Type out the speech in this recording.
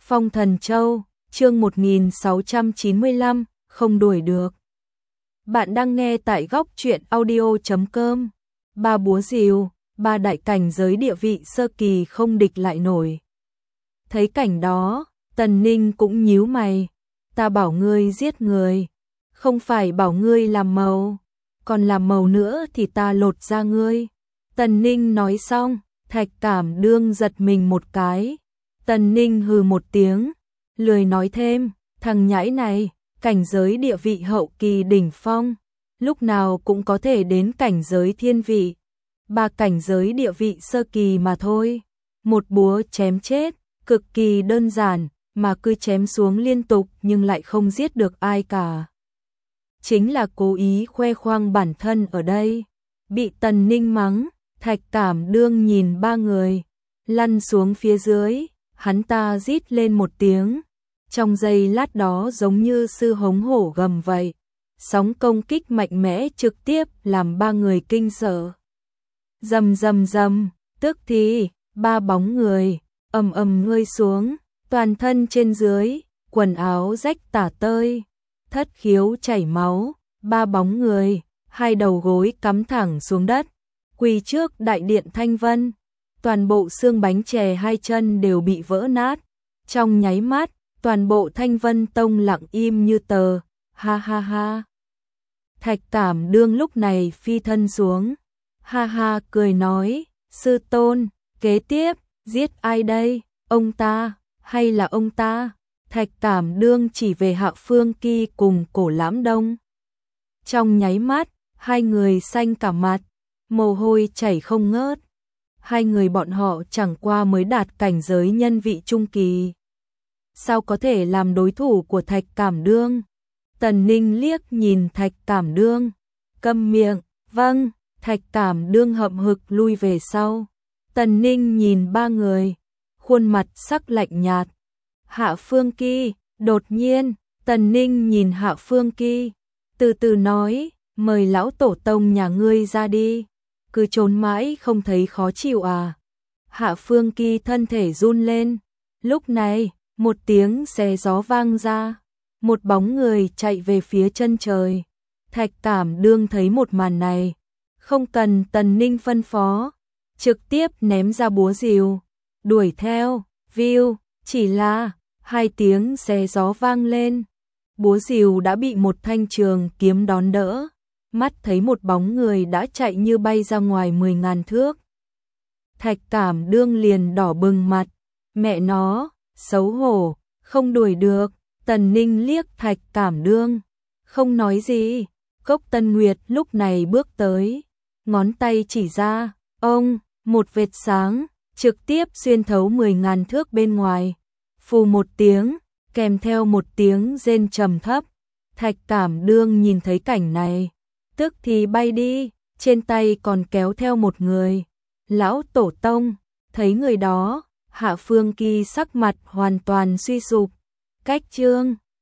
Phong Thần Châu, chương 1695, không đuổi được. Bạn đang nghe tại góc truyện audio.com. Ba búa rìu, ba đại cảnh giới địa vị sơ kỳ không địch lại nổi. Thấy cảnh đó, Tần Ninh cũng nhíu mày. Ta bảo ngươi giết người, không phải bảo ngươi làm màu, còn làm màu nữa thì ta lột ra ngươi. Tần Ninh nói xong, Thạch Cảm Đương giật mình một cái. Tần Ninh hừ một tiếng, lười nói thêm, thằng nhãi này, cảnh giới địa vị hậu kỳ đỉnh phong, lúc nào cũng có thể đến cảnh giới thiên vị. Ba cảnh giới địa vị sơ kỳ mà thôi, một búa chém chết, cực kỳ đơn giản, mà cứ chém xuống liên tục nhưng lại không giết được ai cả. Chính là cố ý khoe khoang bản thân ở đây. Bị Tần Ninh mắng, Thạch Cảm Đương nhìn ba người, lăn xuống phía dưới, hắn ta rít lên một tiếng. Trong giây lát đó giống như sư hống hổ gầm vậy, sóng công kích mạnh mẽ trực tiếp làm ba người kinh sợ. Rầm rầm rầm, tức thì, ba bóng người, ầm ầm rơi xuống, toàn thân trên dưới, quần áo rách tả tơi, thất khiếu chảy máu, ba bóng người, hai đầu gối cắm thẳng xuống đất, quỳ trước đại điện Thanh Vân. Toàn bộ xương bánh chè hai chân đều bị vỡ nát. Trong nháy mắt, toàn bộ Thanh Vân Tông lặng im như tờ. Ha ha ha. Thạch Cảm Đương lúc này phi thân xuống. Ha ha cười nói, sư tôn, kế tiếp, giết ai đây, ông ta, hay là ông ta? Thạch Cảm Đương chỉ về Hạ Phương Ki cùng Cổ Lãm Đông. Trong nháy mắt, hai người xanh cả mặt, mồ hôi chảy không ngớt. Hai người bọn họ chẳng qua mới đạt cảnh giới nhân vị trung kỳ, sao có thể làm đối thủ của Thạch Cảm Đương? Tần Ninh liếc nhìn Thạch Cảm Đương, câm miệng. Vâng. Thạch Cảm Đương hậm hực lui về sau. Tần Ninh nhìn ba người, khuôn mặt sắc lạnh nhạt. Hạ Phương Ki. Đột nhiên, Tần Ninh nhìn Hạ Phương Ki, từ từ nói, mời lão tổ tông nhà ngươi ra đi. Cứ trốn mãi không thấy khó chịu à? Hạ Phương Ki thân thể run lên. Lúc này, một tiếng xé gió vang ra, một bóng người chạy về phía chân trời. Thạch Cảm Đương thấy một màn này, không cần Tần Ninh phân phó, trực tiếp ném ra búa rìu, đuổi theo. View, chỉ là hai tiếng xé gió vang lên, búa rìu đã bị một thanh trường kiếm đón đỡ. Mắt thấy một bóng người đã chạy như bay ra ngoài 10.000 thước. Thạch Cảm Đương liền đỏ bừng mặt, mẹ nó, xấu hổ, không đuổi được. Tần Ninh liếc Thạch Cảm Đương, không nói gì. Cốc Tân Nguyệt lúc này bước tới, ngón tay chỉ ra, ông, một vệt sáng, trực tiếp xuyên thấu 10.000 thước bên ngoài. Phù một tiếng, kèm theo một tiếng rên trầm thấp. Thạch Cảm Đương nhìn thấy cảnh này, tức thì bay đi, trên tay còn kéo theo một người. Lão tổ tông, thấy người đó, Hạ Phương Ki sắc mặt hoàn toàn suy sụp. Cách chương